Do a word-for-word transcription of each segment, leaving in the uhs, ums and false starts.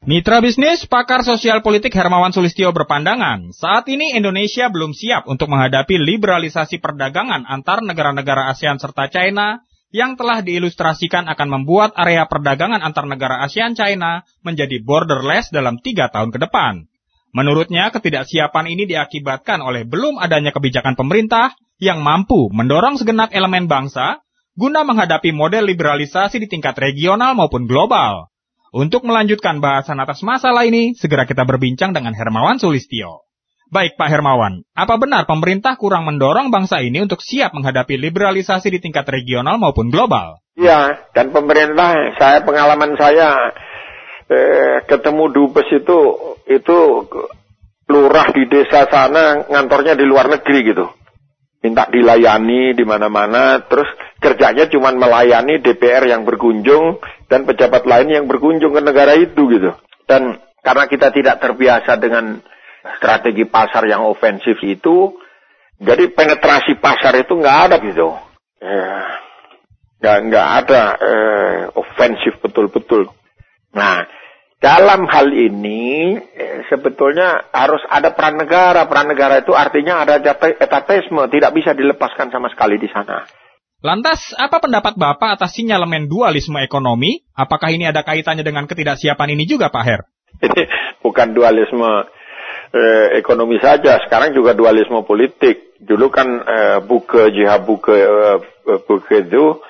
Mitra bisnis, pakar sosial politik Hermawan Sulistyo berpandangan, saat ini Indonesia belum siap untuk menghadapi liberalisasi perdagangan antar negara-negara ASEAN serta China yang telah diilustrasikan akan membuat area perdagangan antar negara ASEAN-China menjadi borderless dalam tiga tahun ke depan. Menurutnya, ketidaksiapan ini diakibatkan oleh belum adanya kebijakan pemerintah yang mampu mendorong segenap elemen bangsa guna menghadapi model liberalisasi di tingkat regional maupun global. Untuk melanjutkan bahasan atas masalah ini, segera kita berbincang dengan Hermawan Sulistyo. Baik Pak Hermawan, apa benar pemerintah kurang mendorong bangsa ini untuk siap menghadapi liberalisasi di tingkat regional maupun global? Ya, dan pemerintah, saya pengalaman saya eh, ketemu dubes itu, itu lurah di desa sana, ngantornya di luar negeri gitu. Minta dilayani di mana-mana, terus kerjanya cuma melayani D P R yang berkunjung dan pejabat lain yang berkunjung ke negara itu gitu. Dan karena kita tidak terbiasa dengan strategi pasar yang ofensif itu, jadi penetrasi pasar itu nggak ada gitu. Ya, nggak nggak ada eh, ofensif betul-betul. Nah, dalam hal ini eh, sebetulnya harus ada peran negara. Peran negara itu artinya ada etatisme, tidak bisa dilepaskan sama sekali di sana. Lantas, apa pendapat Bapak atas sinyalemen dualisme ekonomi? Apakah ini ada kaitannya dengan ketidaksiapan ini juga, Pak Her? Ini bukan dualisme eh, ekonomi saja, sekarang juga dualisme politik. Dulu kan eh, buke jihad buke eh, buke itu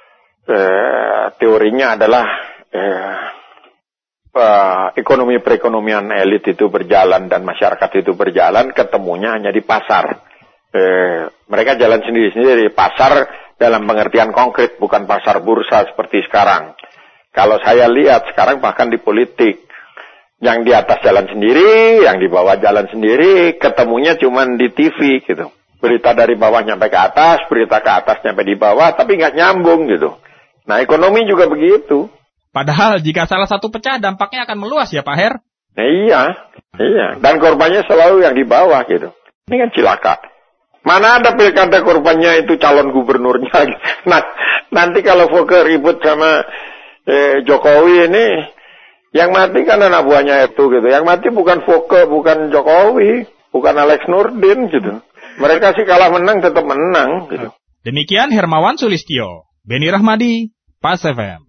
eh, teorinya adalah eh, Uh, ekonomi perekonomian elit itu berjalan dan masyarakat itu berjalan, ketemunya hanya di pasar. Eh, mereka jalan sendiri-sendiri. Pasar dalam pengertian konkret, bukan pasar bursa seperti sekarang. Kalau saya lihat sekarang bahkan di politik, yang di atas jalan sendiri, yang di bawah jalan sendiri, ketemunya cuma di T V gitu. Berita dari bawah nyampe ke atas, berita ke atas nyampe di bawah, tapi nggak nyambung gitu. Nah, ekonomi juga begitu. Padahal jika salah satu pecah dampaknya akan meluas ya Pak Her? Nah, iya, iya. Dan korbannya selalu yang di bawah gitu. Ini kan cilaka. Mana ada pilkada korbannya itu calon gubernurnya. Nah, nanti kalau Foke ribut sama eh, Jokowi ini, yang mati kan anak buahnya itu gitu. Yang mati bukan Foke, bukan Jokowi, bukan Alex Nurdin gitu. Mereka sih kalah menang tetap menang gitu. Demikian Hermawan Sulistyo, Beni Rahmadi, Pas F M.